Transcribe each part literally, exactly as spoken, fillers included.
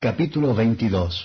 Capítulo veintidós.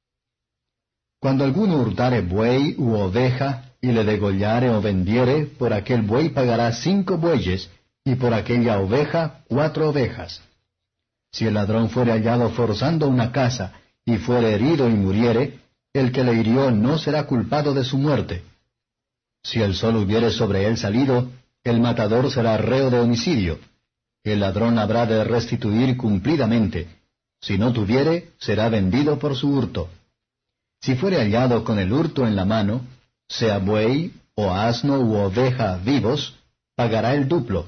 Cuando alguno hurtare buey u oveja, y le degollare o vendiere, por aquel buey pagará cinco bueyes, y por aquella oveja cuatro ovejas. Si el ladrón fuere hallado forzando una casa, y fuere herido y muriere, el que le hirió no será culpado de su muerte. Si el sol hubiere sobre él salido, el matador será reo de homicidio. El ladrón habrá de restituir cumplidamente. Si no tuviere, será vendido por su hurto. Si fuere hallado con el hurto en la mano, sea buey, o asno u oveja vivos, pagará el duplo.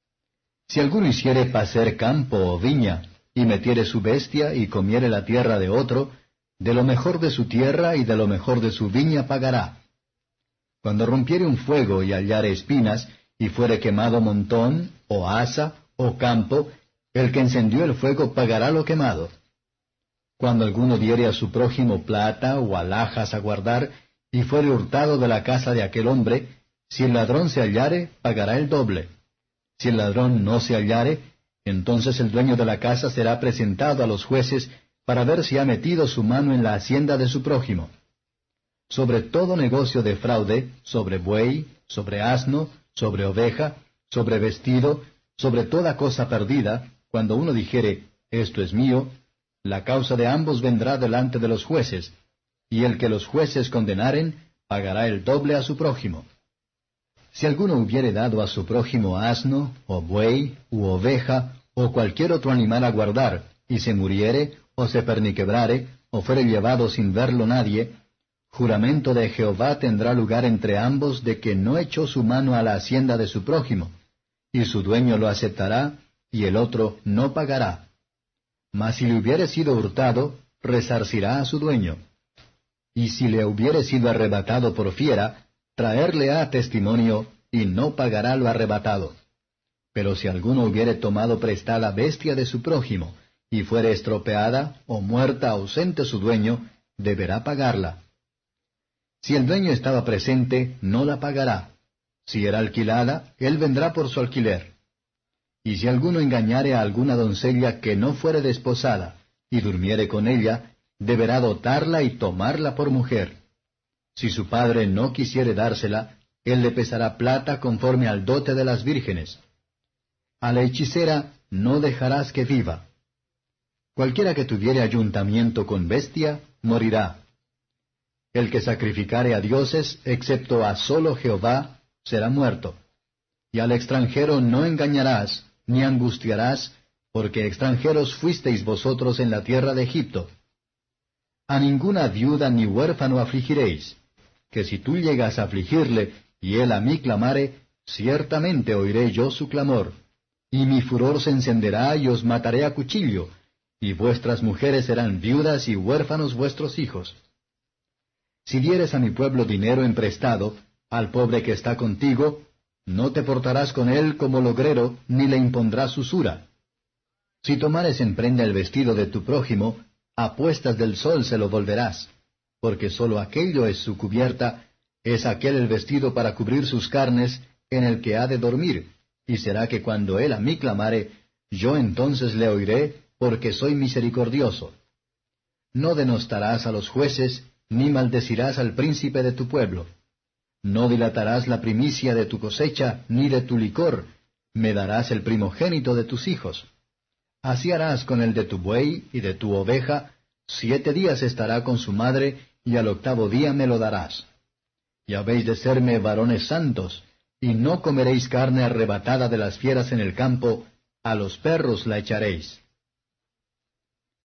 Si alguno hiciere pacer campo o viña, y metiere su bestia y comiere la tierra de otro, de lo mejor de su tierra y de lo mejor de su viña pagará. Cuando rompiere un fuego y hallare espinas, y fuere quemado montón, o asa, o campo, el que encendió el fuego pagará lo quemado. Cuando alguno diere a su prójimo plata o alhajas a guardar, y fuere hurtado de la casa de aquel hombre, si el ladrón se hallare, pagará el doble. Si el ladrón no se hallare, entonces el dueño de la casa será presentado a los jueces para ver si ha metido su mano en la hacienda de su prójimo. Sobre todo negocio de fraude, sobre buey, sobre asno, sobre oveja, sobre vestido, sobre toda cosa perdida, cuando uno dijere, esto es mío, la causa de ambos vendrá delante de los jueces, y el que los jueces condenaren, pagará el doble a su prójimo. Si alguno hubiere dado a su prójimo asno, o buey, u oveja, o cualquier otro animal a guardar, y se muriere, o se perniquebrare, o fuere llevado sin verlo nadie, juramento de Jehová tendrá lugar entre ambos de que no echó su mano a la hacienda de su prójimo, y su dueño lo aceptará, y el otro no pagará. Mas si le hubiere sido hurtado, resarcirá a su dueño. Y si le hubiere sido arrebatado por fiera, traerle a testimonio, y no pagará lo arrebatado. Pero si alguno hubiere tomado prestada bestia de su prójimo, y fuere estropeada, o muerta ausente su dueño, deberá pagarla. Si el dueño estaba presente, no la pagará. Si era alquilada, él vendrá por su alquiler. Y si alguno engañare a alguna doncella que no fuere desposada, y durmiere con ella, deberá dotarla y tomarla por mujer. Si su padre no quisiere dársela, él le pesará plata conforme al dote de las vírgenes. A la hechicera no dejarás que viva. Cualquiera que tuviere ayuntamiento con bestia, morirá. El que sacrificare a dioses, excepto a solo Jehová, será muerto. Y al extranjero no engañarás, ni angustiarás, porque extranjeros fuisteis vosotros en la tierra de Egipto. A ninguna viuda ni huérfano afligiréis, que si tú llegas a afligirle, y él a mí clamare, ciertamente oiré yo su clamor. Y mi furor se encenderá y os mataré a cuchillo, y vuestras mujeres serán viudas y huérfanos vuestros hijos. Si dieres a mi pueblo dinero emprestado, al pobre que está contigo, no te portarás con él como logrero, ni le impondrás usura. Si tomares en prenda el vestido de tu prójimo, a puestas del sol se lo volverás, porque sólo aquello es su cubierta, es aquel el vestido para cubrir sus carnes, en el que ha de dormir, y será que cuando él a mí clamare, yo entonces le oiré, porque soy misericordioso. No denostarás a los jueces, ni maldecirás al príncipe de tu pueblo. No dilatarás la primicia de tu cosecha, ni de tu licor, me darás el primogénito de tus hijos. Así harás con el de tu buey y de tu oveja, siete días estará con su madre, y al octavo día me lo darás. Y habéis de serme varones santos, y no comeréis carne arrebatada de las fieras en el campo, a los perros la echaréis.